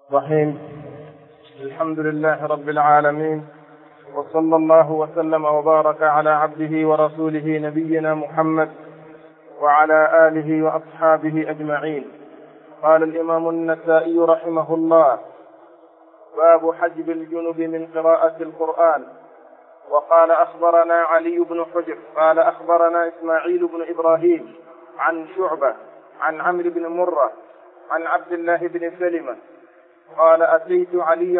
الرحيم. الحمد لله رب العالمين، وصلى الله وسلم وبارك على عبده ورسوله نبينا محمد وعلى آله وأصحابه أجمعين. قال الإمام النسائي رحمه الله: باب حجب الجنب من قراءة القرآن. وقال أخبرنا علي بن حجر قال أخبرنا إسماعيل بن إبراهيم عن شعبة عن عمرو بن مرة عن عبد الله بن سلمة قال أتيت علي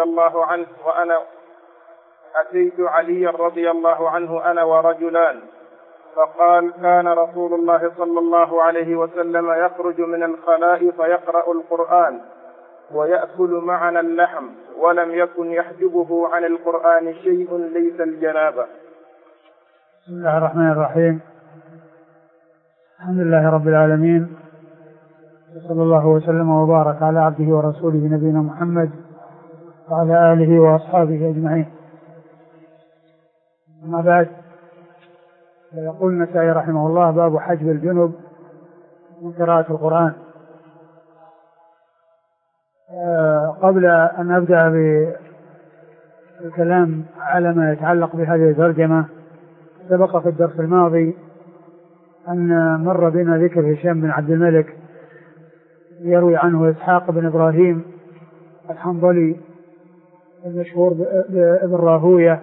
رضي الله عنه أنا ورجلان، فقال: كان رسول الله صلى الله عليه وسلم يخرج من الخلاء فيقرأ القرآن ويأكل معنا اللحم، ولم يكن يحجبه عن القرآن شيء ليس الجنابة. بسم الله الرحمن الرحيم. الحمد لله رب العالمين، وصلى الله وسلم وبارك على عبده ورسوله نبينا محمد وعلى آله وأصحابه أجمعين. أما بعد، يقول النسائي رحمه الله: باب حجب الجنب من قراءة القرآن. قبل أن أبدأ بالكلام على ما يتعلق بهذه الترجمة، سبق في الدرس الماضي أن مر بنا ذكر هشام بن عبد الملك يروي عنه إسحاق بن إبراهيم الحنظلي المشهور بابن راهوية،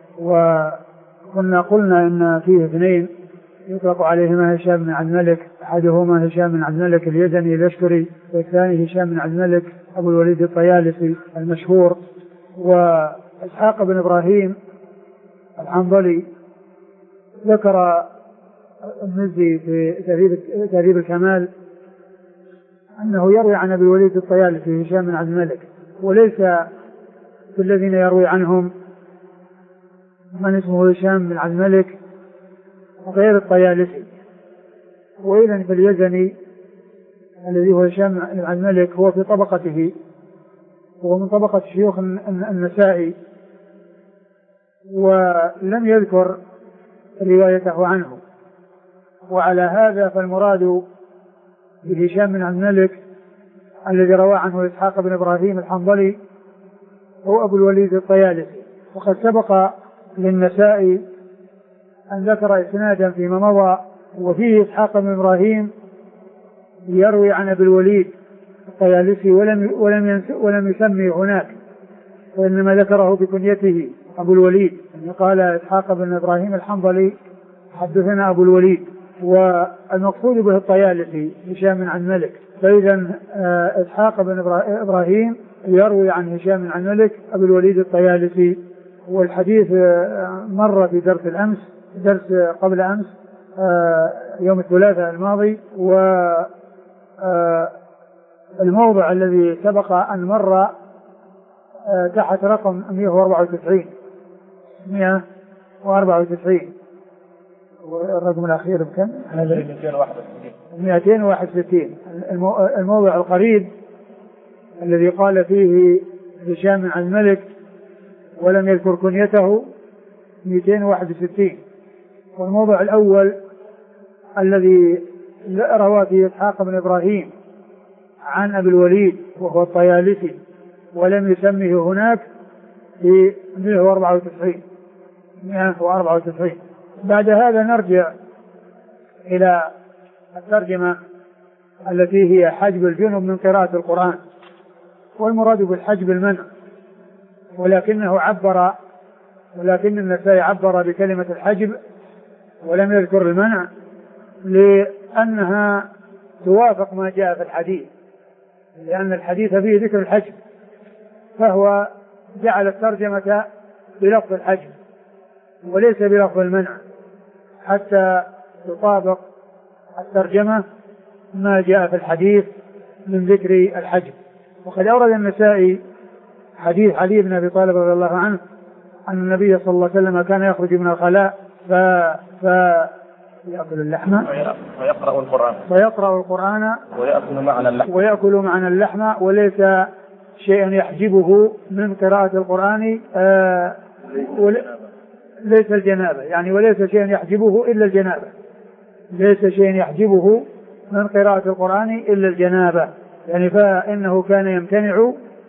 وكنا قلنا إن فيه اثنين يطلق عليهما هشام بن عبد الملك، أحدهما هشام بن عبد الملك اليزني اليشكري، والثاني هشام بن عبد الملك أبو الوليد الطيالسي المشهور. وإسحاق بن إبراهيم الحنظلي ذكر المزي في تهذيب الكمال أنه يروي عن أبي الوليد الطيالسي هشام بن عبد الملك، وليس في الذين يروي عنهم من اسمه هشام بن عبد الملك غير الطيالسي. وإذن في اليزني الذي هو هشام بن عبد الملك هو في طبقته، هو من طبقة شيوخ النسائي، ولم يذكر روايته عنه. وعلى هذا فالمراد بهشام بن عبد الملك الذي روى عنه إسحاق بن إبراهيم الحنظلي هو أبو الوليد الطيالسي. وقد سبق للنسائي أن ذكر إسنادا فيما مضى وفيه إسحاق بن إبراهيم يروي عن أبي الوليد الطيالسي ولم يسمي هناك، وإنما ذكره بكنيته أبو الوليد، يعني قال إسحاق بن إبراهيم الحنظلي حدثنا أبو الوليد، والمقصود به الطيالسي هشام بن عبد الملك. فإذا إسحاق بن إبراهيم يروي عن هشام بن عبد الملك أبو الوليد الطيالسي. والحديث مر في درس قبل أمس يوم الثلاثاء الماضي، والموضع الذي سبق أن مر تحت رقم 194. والرقم الأخير بكم؟ 261. الموضع القريب الذي قال فيه هشام بن عبد الملك ولم يذكر كنيته 261. والموضع الأول الذي روى فيه إسحاق بن إبراهيم عن أبي الوليد وهو الطيالسي ولم يسميه هناك في 194. بعد هذا نرجع إلى الترجمة التي هي حجب الجنب من قراءة القرآن. والمراد بالحجب المنع، ولكن النسائي عبر بكلمة الحجب ولم يذكر المنع، لأنها توافق ما جاء في الحديث، لأن الحديث فيه ذكر الحجب، فهو جعل الترجمة بلفظ الحجب وليس بلفظ المنع حتى تطابق الترجمة ما جاء في الحديث من ذكر الحجب. وقد أورد النسائي حديث علي بن أبي طالب رضي الله عنه أن النبي صلى الله عليه وسلم كان يخرج من الخلاء فيأكل اللحم ويقرأ القرآن ويأكل معنا اللحم وليس شيء يحجبه من قراءة القرآن ليس الجنابة، يعني وليس شيء يحجبه إلا الجنابة، ليس شيء يحجبه من قراءة القرآن إلا الجنابة، يعني فإنه كان يمتنع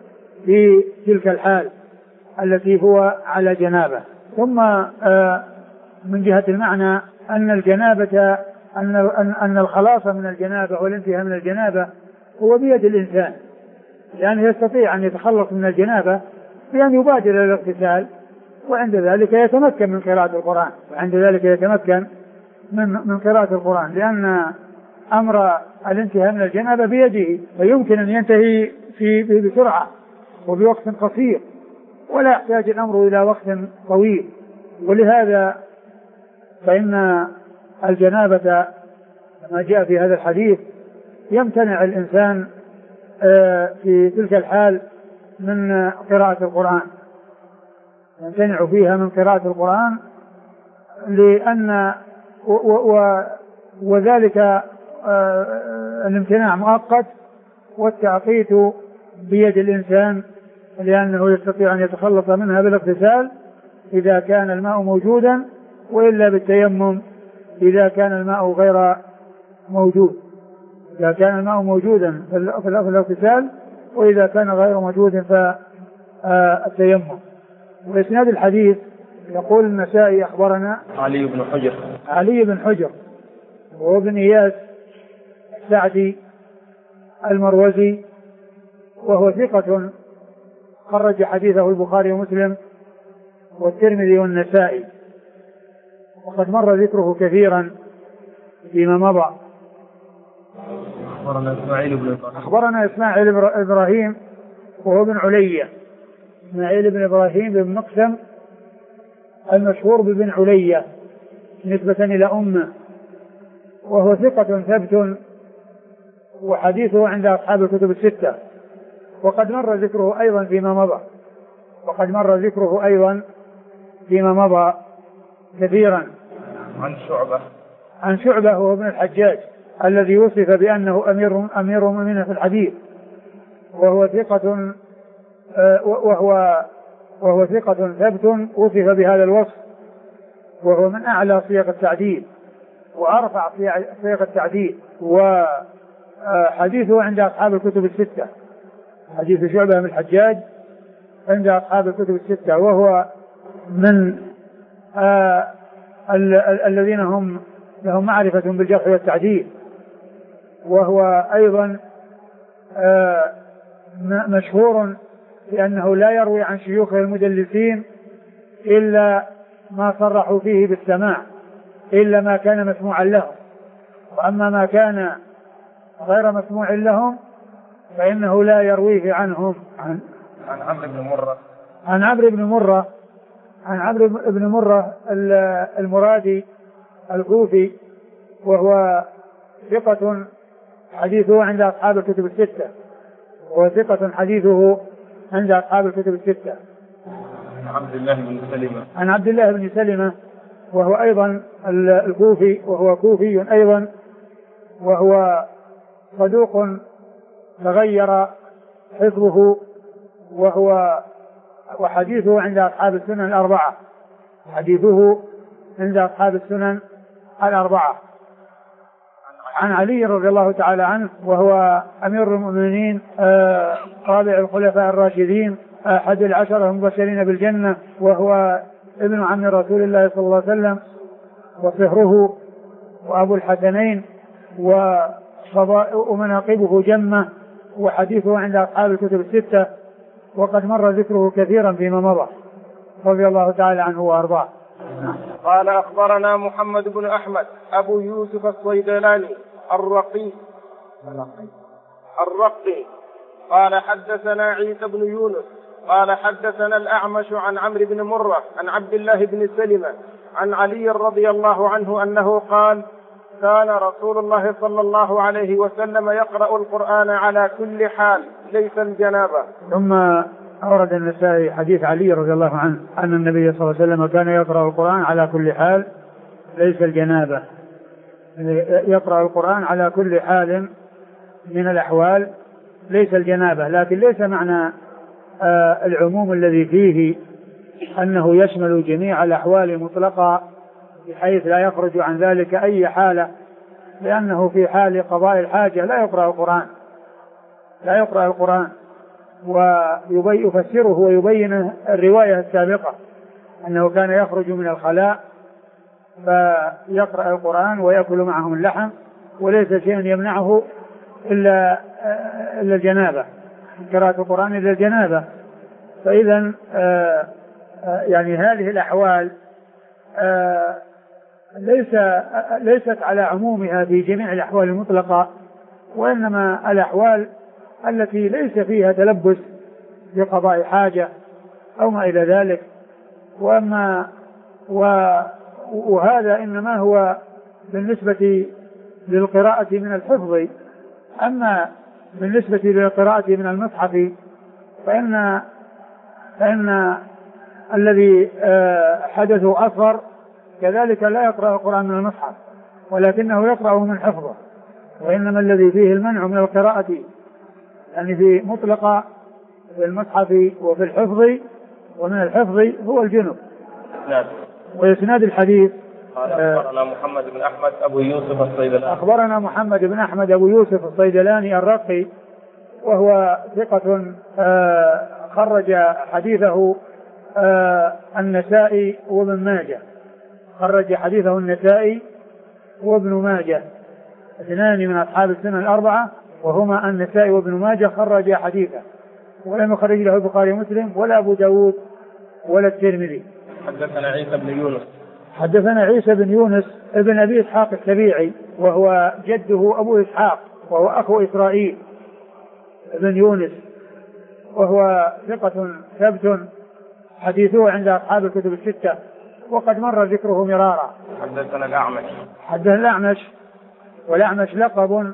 في تلك الحال التي هو على جنابه. ثم من جهة المعنى أن الجنابة أن الخلاص من الجنابة والانتهاء من الجنابة هو بيد الإنسان، لأنه يستطيع أن يتخلص من الجنابة بأن يبادر إلى الاغتسال، وعند ذلك يتمكن من قراءة القرآن، من قراءة القرآن، لأن أمر الانتهاء من الجنابة بيده، فيمكن أن ينتهي بسرعة وبوقت قصير، ولا يحتاج الأمر إلى وقت طويل. ولهذا فإن الجنابة كما جاء في هذا الحديث يمتنع الإنسان في تلك الحال من قراءة القرآن، يمتنع فيها من قراءة القرآن، لأن وذلك الامتناع مؤقت والتعقيت بيد الإنسان، لأنه يستطيع أن يتخلص منها بالاغتسال إذا كان الماء موجودا، وإلا بالتيمم إذا كان الماء غير موجود، إذا كان الماء موجودا في الاغتسال، وإذا كان غير موجود فالتيمم. وإسناد الحديث يقول النسائي أخبرنا علي بن حجر وهو ابن إياس السعدي المروزي، وهو ثقة خرج حديثه البخاري ومسلم والترمذي والنسائي، وقد مر ذكره كثيرا فيما مضى. أخبرنا إسماعيل بن إبراهيم وهو ابن علية، إسماعيل بن إبراهيم بن مقسم المشهور بابن علية نسبة إلى أمه، وهو ثقة ثبت، وحديثه عند أصحاب الكتب الستة، وقد مر ذكره أيضا فيما مضى كثيرا. عن شعبة وهو ابن الحجاج الذي وصف بأنه أمير المؤمنين في الحديث، وهو ثقة ثبت وصف بهذا الوصف، وهو من أعلى صيغ التعديل وأرفع صيغ التعديل، وحديثه عند أصحاب الكتب الستة، حديث شعبة بن الحجاج عند أصحاب الكتب الستة، وهو من الذين هم لهم معرفة بالجرح والتعديل، وهو أيضا مشهور لأنه لا يروي عن شيوخه المدلسين إلا ما صرحوا فيه بالسماع، إلا ما كان مسموعا لهم، وأما ما كان غير مسموع لهم فإنه لا يرويه عنهم. عن عمرو بن مرة المرادي الكوفي، وهو ثقة حديثه عند أصحاب الكتب الستة، عن عبد الله بن سلمة وهو أيضا الكوفي، وهو كوفي أيضا، وهو صدوق تغير حفظه، وحديثه عند أصحاب السنن الأربعة. عن علي رضي الله تعالى عنه وهو أمير المؤمنين رابع الخلفاء الراشدين أحد العشرة المبشرين بالجنة، وهو ابن عم رسول الله صلى الله عليه وسلم وصهره وأبو الحسنين، ومناقبه جمة، وحديثه عند أصحاب الكتب الستة، وقد مر ذكره كثيرا فيما مضى، رضي الله تعالى عنه وأرضاه. قال أخبرنا محمد بن أحمد أبو يوسف الصيدلاني الرقي قال حدثنا عيسى بن يونس قال حدثنا الأعمش عن عمرو بن مرة عن عبد الله بن سلمة عن علي رضي الله عنه أنه قال: كان رسول الله صلى الله عليه وسلم يقرأ القرآن على كل حال ليس الجنابة. ثم أورد النسائي حديث علي رضي الله عنه أن النبي صلى الله عليه وسلم كان يقرأ القرآن على كل حال ليس الجنابة، يقرأ القرآن على كل حال من الأحوال ليس الجنابة، لكن ليس معنى العموم الذي فيه أنه يشمل جميع الأحوال مطلقة بحيث لا يخرج عن ذلك أي حالة، لأنه في حال قضاء الحاجة لا يقرأ القرآن، ويفسره ويبين الرواية السابقة أنه كان يخرج من الخلاء فيقرأ القرآن ويأكل معهم اللحم وليس شيء يمنعه إلا الجنابة، قراءة القرآن إلا الجنابة. فإذا يعني هذه الأحوال ليست على عمومها في جميع الأحوال المطلقة، وإنما الأحوال التي ليس فيها تلبس بقضاء حاجة أو ما إلى ذلك. وهذا إنما هو بالنسبة للقراءة من الحفظ. أما بالنسبة للقراءة من المصحف فإن الذي حدثه أصغر كذلك لا يقرأ القرآن من المصحف ولكنه يقرأه من حفظه، وإنما الذي فيه المنع من القراءة يعني في مطلقة في المصحف وفي الحفظ ومن الحفظ هو الجنب. نعم. وإسناد الحديث قال أخبرنا محمد بن أحمد أبو يوسف الصيدلاني. أخبرنا محمد بن أحمد أبو يوسف الصيدلاني الرقي، وهو ثقة خرج حديثه النسائي وابن ماجه. خرج حديثه النسائي وابن ماجه، اثنان من أصحاب السنة الأربعة، وهما النسائي وابن ماجه خرج حديثه، ولم يخرج له البخاري ومسلم ولا أبو داود ولا الترمذي. حدثنا عيسى بن يونس. حدثنا عيسى بن يونس ابن أبي إسحاق السبيعي، وهو جده أبو إسحاق وهو أخو إسرائيل ابن يونس، وهو ثقة ثبت حديثه عند أصحاب الكتب الستة، وقد مر ذكره مرارا. حدثنا الأعمش. حدثنا الأعمش، والأعمش لقب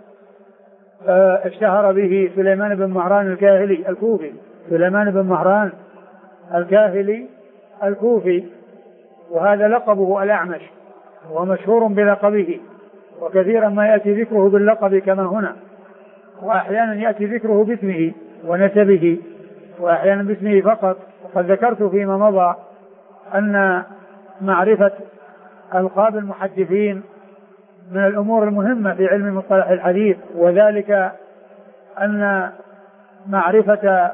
اشتهر به سليمان بن مهران الكاهلي الكوفي. سليمان بن مهران الكاهلي الكوفي، وهذا لقبه الأعمش، ومشهور بلقبه، وكثيرا ما يأتي ذكره باللقب كما هنا، وأحيانا يأتي ذكره باسمه ونسبه، وأحيانا باسمه فقط. وقد ذكرت فيما مضى أن معرفة ألقاب المحدثين من الأمور المهمة في علم مصطلح الحديث، وذلك أن معرفة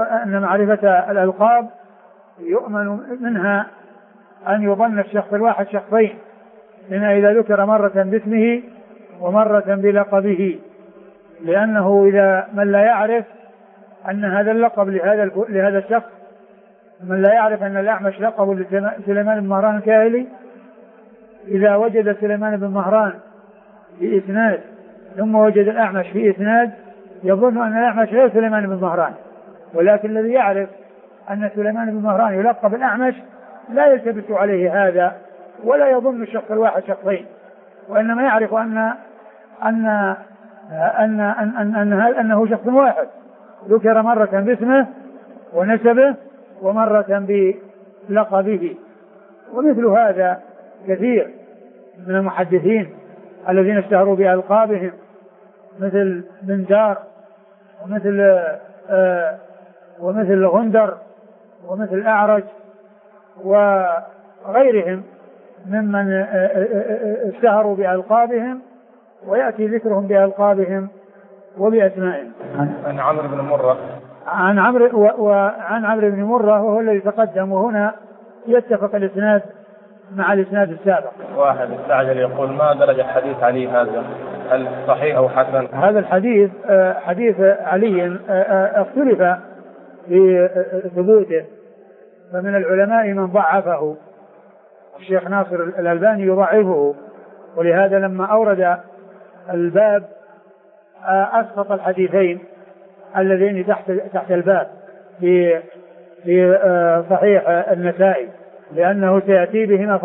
الألقاب يؤمن منها أن يظن الشخص الواحد شخصين، لأنه إذا ذكر مرة باسمه ومرة بلقبه، لأنه إذا من لا يعرف أن هذا اللقب لهذا الشخص، من لا يعرف أن الأعمش لقب سليمان بن مهران الكاهلي، إذا وجد سليمان بن مهران في إسناد ثم وجد الأعمش في إسناد يظن أن الأعمش غير سليمان بن مهران، ولكن الذي يعرف أن سليمان بن مهران يلقب الأعمش لا يلتبس عليه هذا ولا يظن الشخص الواحد شخصين، وإنما يعرف أنه شخص واحد ذكر مرة باسمه ونسبه ومرة بلقبه. ومثل هذا كثير من المحدثين الذين اشتهروا بألقابهم، مثل بندار ومثل غندر ومثل أعرج وغيرهم ممن اشتهروا بألقابهم، ويأتي ذكرهم بألقابهم وبأسمائهم. عن عمرو بن مرة. عن عمرو بن مرة، وهو الذي تقدم، وهنا يتفق الإسناد مع الإسناد السابق. واحد استعجل يقول ما درجة حديث علي هذا، هل صحيح أو حسن؟ هذا الحديث حديث علي اختلف في ثبوته، فمن العلماء من ضعفه، الشيخ ناصر الألباني يضعفه، ولهذا لما أورد الباب أسقط الحديثين اللذين تحت الباب في صحيح النسائي، لأنه سيأتي بهما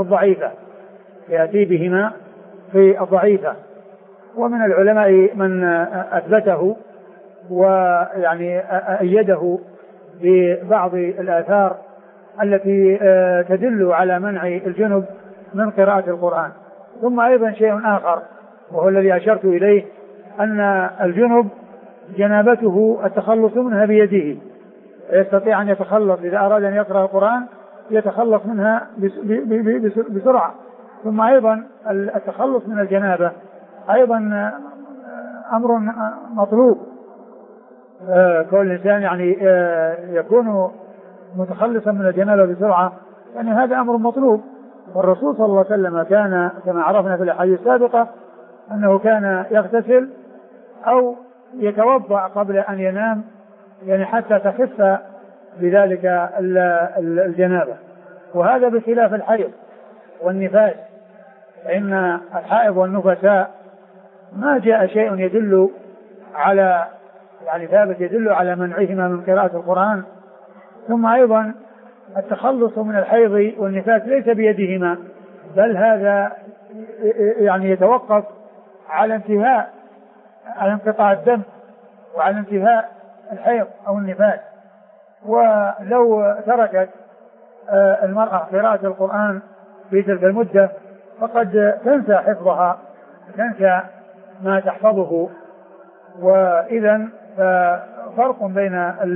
في الضعيفة. ومن العلماء من أثبته ويعني أيده ببعض الآثار التي تدل على منع الجنب من قراءة القرآن. ثم أيضا شيء آخر، وهو الذي أشرت إليه، أن الجنب جنابته التخلص منها بيده، يستطيع أن يتخلص إذا أراد أن يقرأ القرآن يتخلص منها بسرعة. ثم أيضا التخلص من الجنابة أيضا أمر مطلوب، كل الإنسان يعني يكون متخلصا من الجنابة بسرعة، يعني هذا أمر مطلوب. والرسول صلى الله عليه وسلم كان كما عرفنا في الأحاديث السابقة أنه كان يغتسل أو يتوضأ قبل أن ينام، يعني حتى تخف بذلك الجنابة. وهذا بخلاف الحيض والنفاس، فإن الحائض والنفساء ما جاء شيء يدل على يعني ثابت يدل على منعهما من قراءة القرآن. ثم أيضا التخلص من الحيض والنفاس ليس بيدهما، بل هذا يعني يتوقف على انقطاع الدم وعلى انتهاء الحيض أو النفاس. ولو تركت المرأة قراءة القرآن في تلك المدة فقد تنسى حفظها، تنسى ما تحفظه. وإذا فرق بين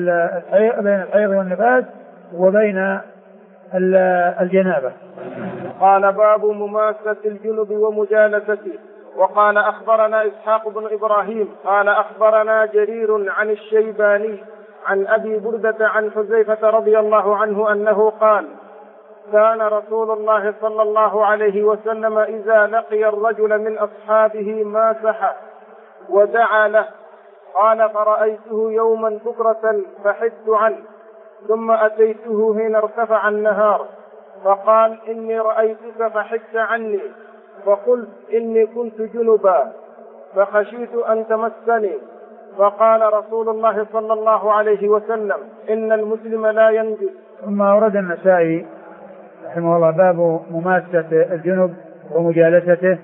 الحيض والنفاس وبين الجنابة. قال باب مماسة الجنب ومجالسته. وقال أخبرنا إسحاق بن إبراهيم قال أخبرنا جرير عن الشيباني عن أبي بردة عن حذيفة رضي الله عنه أنه قال كان رسول الله صلى الله عليه وسلم إذا لقي الرجل من أصحابه ماسح ودعا له. قال فرأيته يوما بكرة فحدت عنه، ثم أتيته حين ارتفع النهار فقال إني رأيتك فحدت عني، فقلت إني كنت جنبا فخشيت أن تمسني. فقال رسول الله صلى الله عليه وسلم إن المسلم لا ينجس. ثم أورد النسائي رحمه الله باب مماسة الجنب ومجالسته.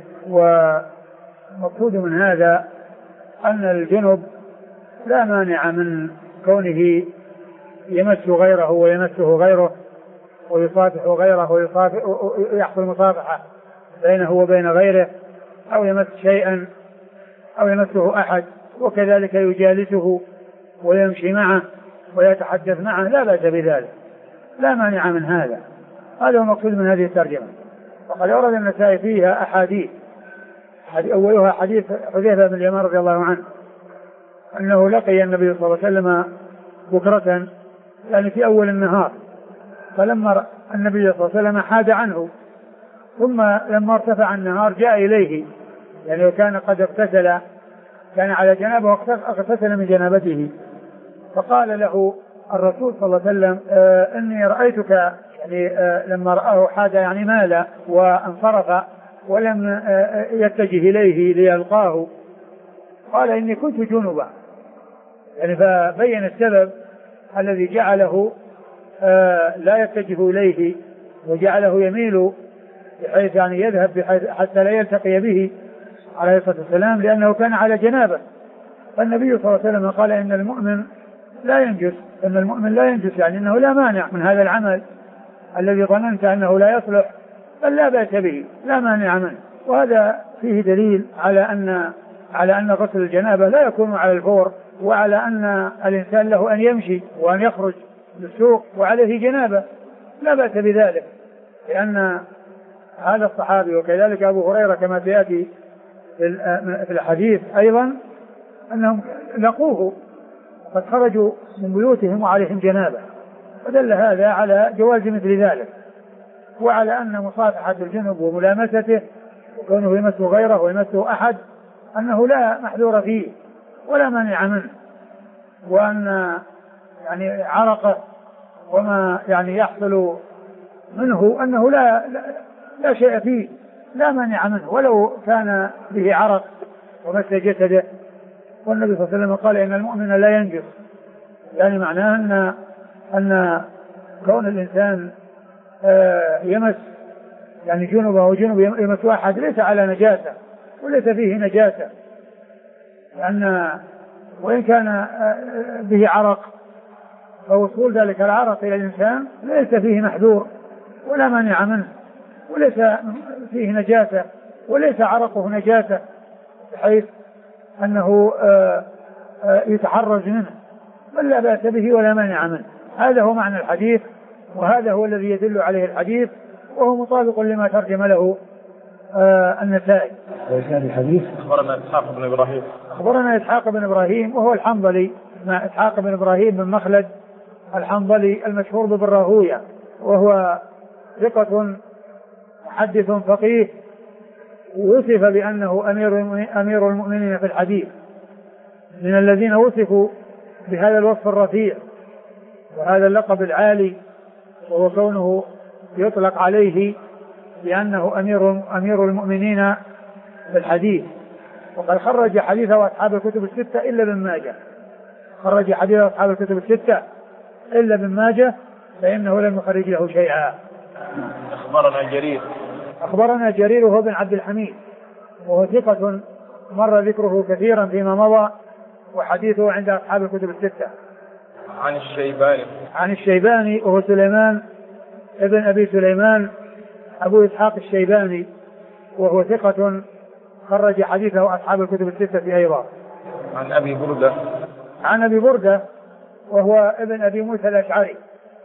ومقصود من هذا أن الجنب لا مانع من كونه يمس غيره ويمسه غيره ويصافح غيره ويحصل مصافحة بينه وبين غيره، أو يمس شيئا أو يمسه أحد، وكذلك يجالسه ويمشي معه ويتحدث معه، لا بأس بذلك، لا مانع من هذا. هذا هو المقصود من هذه الترجمة. وقد أورد النسائي فيها أحاديث، أولها حديث حذيفة بن اليمان رضي الله عنه أنه لقي النبي صلى الله عليه وسلم بكرة، يعني في أول النهار، فلما النبي صلى الله عليه وسلم حاد عنه، ثم لما ارتفع النهار جاء إليه، يعني كان قد اغتسل، كان على جنابه واغتسل من جنابته، فقال له الرسول صلى الله عليه وسلم إني رأيتك، يعني لما رآه حاد يعني مال وانصرف ولم يتجه إليه ليلقاه، قال إني كنت جنبا، يعني فبين السبب الذي جعله لا يتجه إليه وجعله يميل بحيث يعني يذهب حتى لا يلتقي به عليه الصلاة والسلام، لأنه كان على جنابه. فالنبي صلى الله عليه وسلم قال إن المؤمن لا ينجس، إن المؤمن لا ينجس، يعني أنه لا مانع من هذا العمل الذي ظننت أنه لا يصلح، بل لا بأس به، لا مانع منه. وهذا فيه دليل على أن غسل الجنابة لا يكون على الفور، وعلى أن الإنسان له أن يمشي وأن يخرج للسوق وعليه جنابة، لا بأس بذلك، لأن هذا الصحابي وكذلك أبو هريرة كما سيأتي في الحديث أيضا أنهم لقوه قد خرجوا من بيوتهم وعليهم جنابة، ودل هذا على جواز مثل ذلك، وعلى أن مصافحة الجنب وملامسته وكونه يمسه غيره ويمسه أحد أنه لا محذور فيه ولا مانع منه، وأن يعني عرقه وما يعني يحصل منه أنه لا شيء فيه، لا مانع منه ولو كان به عرق ومس جسده. والنبي صلى الله عليه وسلم قال إن المؤمن لا ينجس، يعني معناه أن كون الإنسان يمس يعني جنبه وجنب يمس واحد ليس على نجاسة وليس فيه نجاسة، لأن وإن كان به عرق فوصول ذلك العرق إلى الإنسان ليس فيه محذور ولا مانع منه، وليس فيه نجاسة وليس عرقه نجاسة بحيث أنه يتحرز منه، بل لا بأس به ولا مانع منه. هذا هو معنى الحديث، وهذا هو الذي يدل عليه الحديث، وهو مطابق لما ترجم له النسائي. وإسناد الحديث أخبرنا إسحاق بن إبراهيم وهو الحنظلي مع إسحاق بن إبراهيم بن مخلد الحنظلي المشهور بالراهوية، وهو ثقة محدث فقيه، وصف بأنه أمير المؤمنين في الحديث، من الذين وصفوا بهذا الوصف الرفيع وهذا اللقب العالي، وهو كونه يطلق عليه بأنه أمير المؤمنين في الحديث. وقد خرج حديثه أصحاب الكتب الستة إلا ابن ماجه، خرج حديثه أصحاب الكتب الستة إلا ابن ماجه، فإنه لم يخرج له شيئا. أخبرنا جرير وهو بن عبد الحميد، وهو ثقة مر ذكره كثيرا فيما مضى، وحديثه عند أصحاب الكتب الستة. عن الشيباني وهو سليمان ابن أبي سليمان أبو إسحاق الشيباني، وهو ثقة خرج حديثه أصحاب الكتب الستة أيضا. عن أبي بردة وهو ابن أبي موسى الأشعري.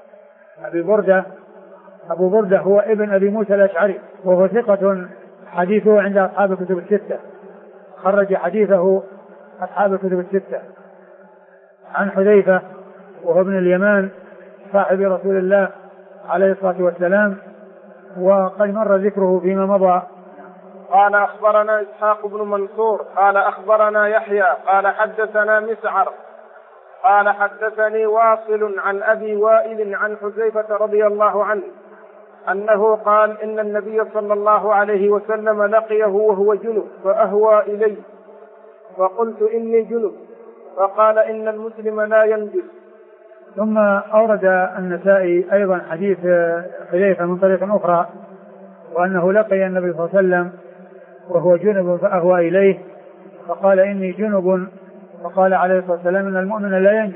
أبو بردة هو ابن أبي موسى الأشعري، وهو ثقة حديثه عند أصحاب الكتب الستة، خرج حديثه أصحاب الكتب الستة. عن حذيفة وهو ابن اليمان صاحب رسول الله عليه الصلاة والسلام، وقد مر ذكره فيما مضى. قال أخبرنا إسحاق بن منصور قال أخبرنا يحيى قال حدثنا مسعر قال حدثني واصل عن أبي وائل عن حذيفة رضي الله عنه أنه قال إن النبي صلى الله عليه وسلم لقيه وهو جنب فأهوى إلي فقلت إني جنب فقال إن المسلم لا ينجس. ثم أورد النسائي أيضا حديث حذيفة من طريق أخرى، وأنه لقي النبي صلى الله عليه وسلم وهو جنب فأهوى إليه فقال إني جنب، فقال عليه الصلاة والسلام إن المؤمن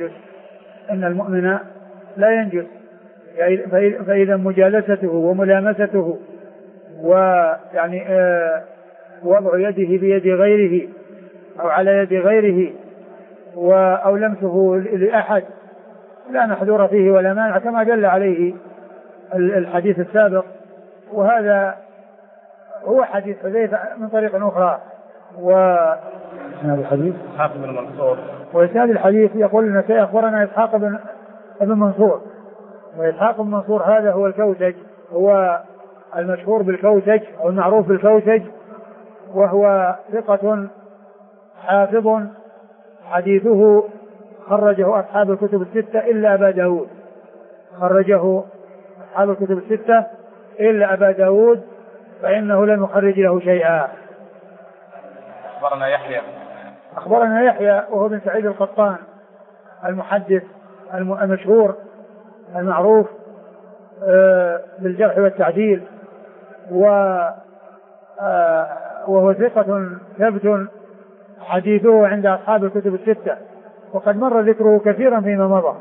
لا ينجس، فإذا مجالسته وملامسته ويعني وضع يده بيد غيره أو على يد غيره أو لمسه لأحد لا محذور فيه ولا مانع، كما دل عليه الحديث السابق. وهذا هو حديث حذيفة من طريق أخرى. وإسناد الحديث إسحاق بن منصور، وإسناد الحديث يقول النسائي أخبرنا إسحاق بن منصور، وإسحاق بن منصور هذا هو الكوسج، هو المشهور بالكوسج أو المعروف بالكوسج، وهو ثقة حافظ حديثه خرجه أصحاب الكتب الستة إلا أبا داود، خرجه أصحاب الكتب الستة إلا أبا داود، فإنه لم يخرج له شيئا. أخبرنا يحيى وهو بن سعيد القطان المحدث المشهور المعروف بالجرح والتعديل، وهو ثقة ثبت حديثه عند أصحاب الكتب الستة، وقد مر ذكره كثيرا فيما مضى.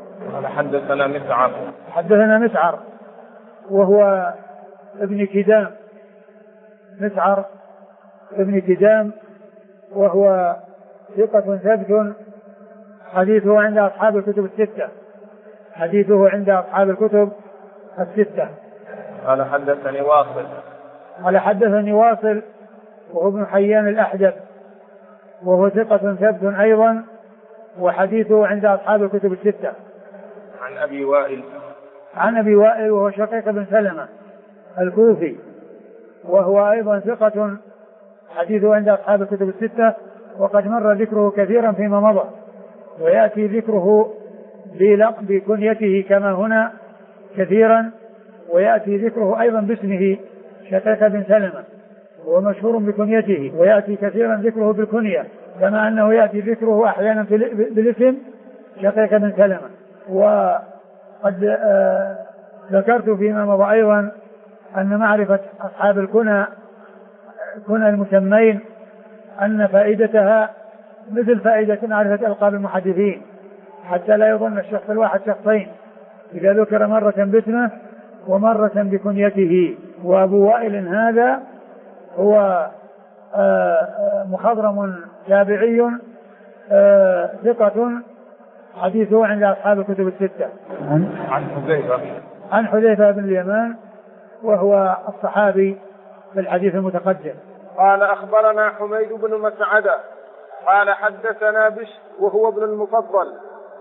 حدثنا مسعر وهو ابن كدام، مسعر ابن كدام، وهو ثقة ثبت حديثه عند أصحاب الكتب الستة، حديثه عند أصحاب الكتب الستة. قال حدثني واصل وهو ابن حيان الأحدب، وهو ثقة ثبت أيضا، وحديثه عند أصحاب الكتب الستة. عن أبي وائل وهو شقيق بن سلمة الكوفي، وهو أيضا ثقة حديثه عند أصحاب الكتب الستة، وقد مر ذكره كثيرا فيما مضى، ويأتي ذكره بكنيته كما هنا كثيرا، ويأتي ذكره أيضا باسمه شقيق بن سلمة، هو مشهور بكنيته، ويأتي كثيرا ذكره بالكنية، كما أنه يأتي ذكره أحيانا بالاسم شقيق بن سلمة. وقد ذكرت فيما مضى أيضا أن معرفة أصحاب الكنى المسمين أن فائدتها مثل فائدة معرفة ألقاب المحدثين، حتى لا يظن الشخص الواحد شخصين، إذا ذكر مرة باسمه ومرة بكنيته. وأبو وائل هذا هو مخضرم تابعي ثقة حديثه عند أصحاب الكتب الستة. عن حذيفة بن اليمان وهو الصحابي في الحديث المتقدم. قال أخبرنا حميد بن مسعدة قال حدثنا بشر وهو ابن المفضل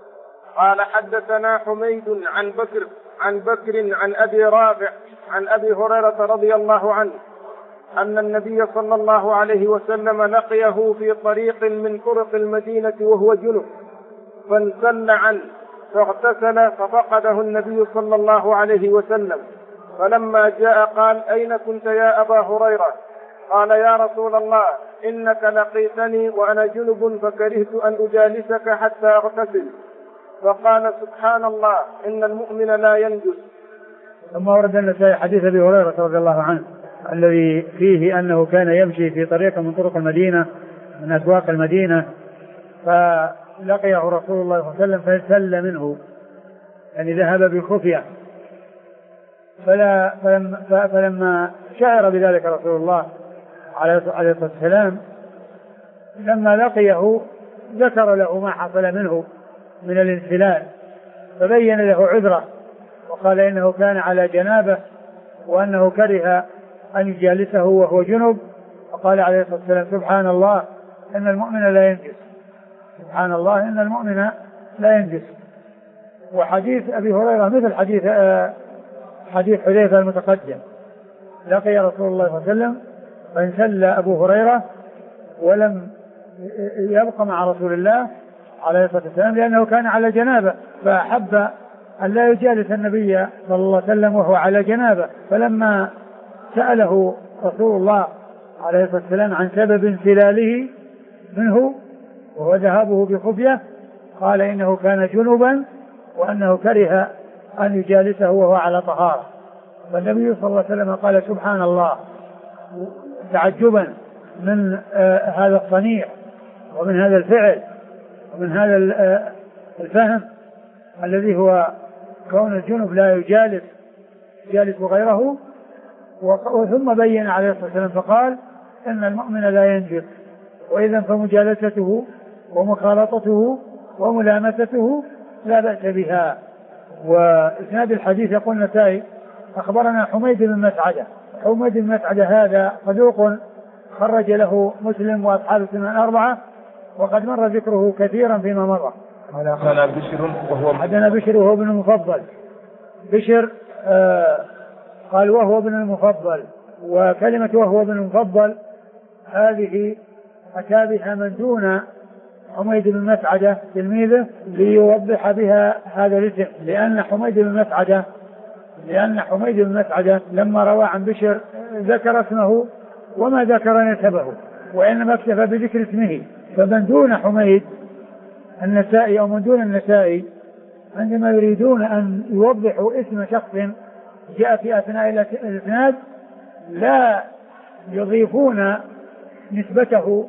قال حدثنا حميد عن بكر عن أبي رافع عن أبي هريرة رضي الله عنه أن النبي صلى الله عليه وسلم لقيه في طريق من طرق المدينة وهو جنب فانسل عنه فاغتسل ففقده النبي صلى الله عليه وسلم، فلما جاء قال: أين كنت يا أبا هريرة؟ قال: يا رسول الله إنك لقيتني وأنا جنب فكرهت أن أجالسك حتى أغتسل. فقال: سبحان الله إن المؤمن لا ينجس. ثم ورد النسائي حديث أبي هريرة رضي الله عنه الذي فيه أنه كان يمشي في طريق من طرق المدينة من أسواق المدينة، فلقيه رسول الله صلى الله عليه وسلم فسل منه، يعني ذهب بالخفية. فلما شعر بذلك رسول الله عليه الصلاة والسلام لما لقيه ذكر له ما حصل منه من الانسلال، فبين له عذره وقال إنه كان على جنابه وأنه كره أن يجالسه وهو جنب، فقال عليه الصلاة والسلام: سبحان الله إن المؤمن لا ينجس. سبحان الله إن المؤمن لا ينجس. وحديث أبي هريرة مثل حديث حذيفة المتقدم، لقي رسول الله صلى الله عليه وسلم فانسل أبو هريرة ولم يبقى مع رسول الله عليه الصلاة والسلام لأنه كان على جنابه، فأحب أن لا يجالس النبي صلى الله عليه وسلم وهو على جنابه. فلما سأله رسول الله عليه الصلاة والسلام عن سبب انسلاله منه وهو ذهابه بخفية قال إنه كان جنبا وأنه كره أن يجالسه وهو على طهارة. فالنبي صلى الله عليه وسلم قال: سبحان الله، تعجبا من هذا الصنيع ومن هذا الفعل ومن هذا الفهم الذي هو كون الجنب لا يجالس غيره. ثم بين عليه الصلاة والسلام فقال: إن المؤمن لا ينجس، وإذا فمجالسته ومخالطته وملامسته لا بأس بها. وإسناد الحديث يقول النسائي: أخبرنا حميد بن مسعدة. حميد بن مسعدة هذا صدوق خرج له مسلم وأصحاب السنن الأربعة، وقد مر ذكره كثيرا فيما مر. حدثنا بشر وهو ابن المفضل. بشر قال وهو ابن المفضل، وكلمة وهو ابن المفضل هذه أتى بها من دون حميد بن مسعدة تلميذه ليوضح بها هذا الاسم، لأن حميد بن مسعدة لما روى عن بشر ذكر اسمه وما ذكر نسبه، وإنما اكتفى بذكر اسمه. فمن دون حميد النسائي أو من دون النسائي عندما يريدون أن يوضحوا اسم شخص جاء في أثناء الإسناد لا يضيفون نسبته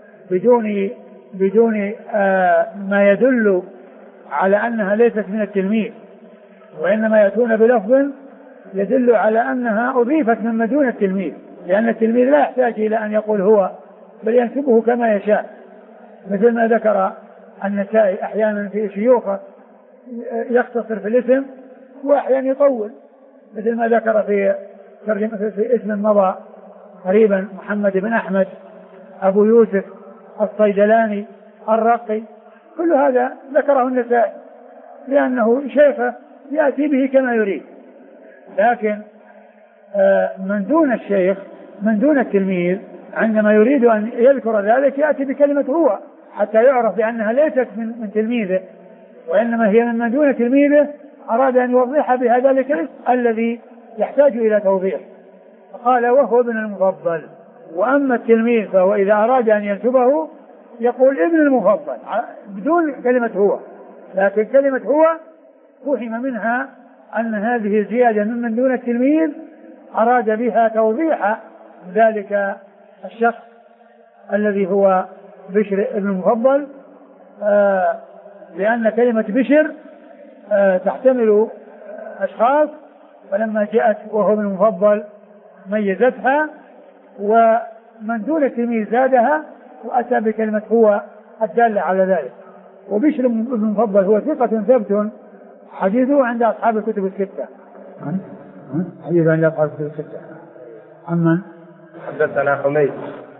بدون ما يدل على أنها ليست من التلميذ، وإنما يأتون بلفظ يدل على أنها أضيفت من دون التلميذ، لأن التلميذ لا يحتاج إلى أن يقول هو، بل ينسبه كما يشاء، مثل ما ذكر النسائي أحيانا في شيوخه يختصر في الاسم وأحيانا يطول، مثل ما ذكر في اسم مضى قريبا: محمد بن أحمد، أبو يوسف، الصيدلاني، الرقي. كل هذا ذكره النسائي لأنه شيخه يأتي به كما يريد. لكن من دون الشيخ من دون التلميذ عندما يريد أن يذكر ذلك يأتي بكلمة هو حتى يعرف بأنها ليست من تلميذه، وإنما هي من دون تلميذه، أراد أن يوضح بها ذلك الاسم الذي يحتاج إلى توضيح، قال وهو ابن المفضل. وأما التلميذ فهو إذا أراد أن ينسبه يقول ابن المفضل بدون كلمة هو، لكن كلمة هو فهم منها أن هذه زيادة من دون التلميذ أراد بها توضيح ذلك الشخص الذي هو بشر ابن المفضل، لأن كلمة بشر تحتمل أشخاص، ولما جاءت وهو ابن المفضل ميزتها، ومن دون التلميذ زادها وأتى بكلمة هو الدالة على ذلك. وبشر ابن المفضل هو ثقة ثبت حديثه عند أصحاب الكتب الستة. حديثه عند أصحاب الكتب الستة. أما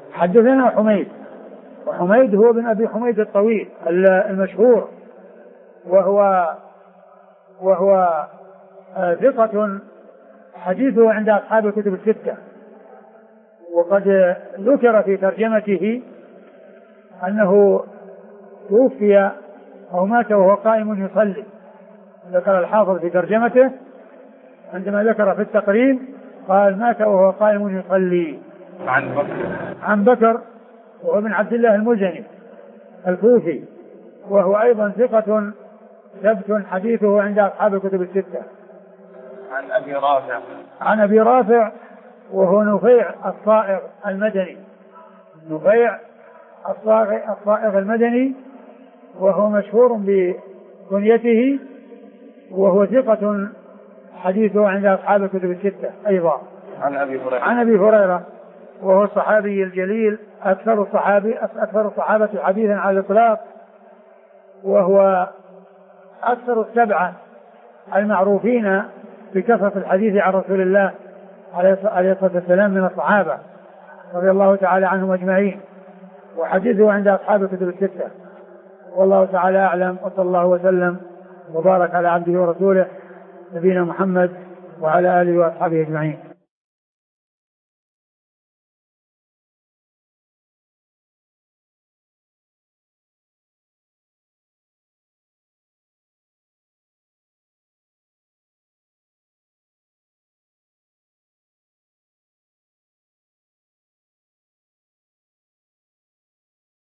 حدثنا حميد، وحميد هو ابن أبي حميد الطويل المشهور، وهو ثقة حديثه عند أصحاب الكتب الستة. وقد ذكر في ترجمته أنه توفي أو مات وهو قائم يصلي. ذكر الحافظ في ترجمته عندما ذكر في التقريب قال مات وهو قائم يصلي. عن بكر وهو ابن عبد الله المزني الكوفي، وهو أيضا ثقة ثبت حديثه عند أصحاب الكتب الستة. عن أبي رافع وهو نفيع الصائغ المدني، نفيع الصائغ المدني، وهو مشهور بكنيته، وهو ثقة حديثه عند أصحاب الكتب الستة أيضا. عن أبي هريرة وهو الصحابي الجليل أكثر الصحابة حديثا على الإطلاق، وهو أكثر السبعة المعروفين بكثرة الحديث عن رسول الله عليه الصلاة والسلام من الصحابة رضي الله تعالى عنهم أجمعين، وحديثه عند أصحاب الكتب الستة. والله تعالى أعلم، وصلى الله وسلم وبارك على عبده ورسوله نبينا محمد وعلى آله وأصحابه أجمعين.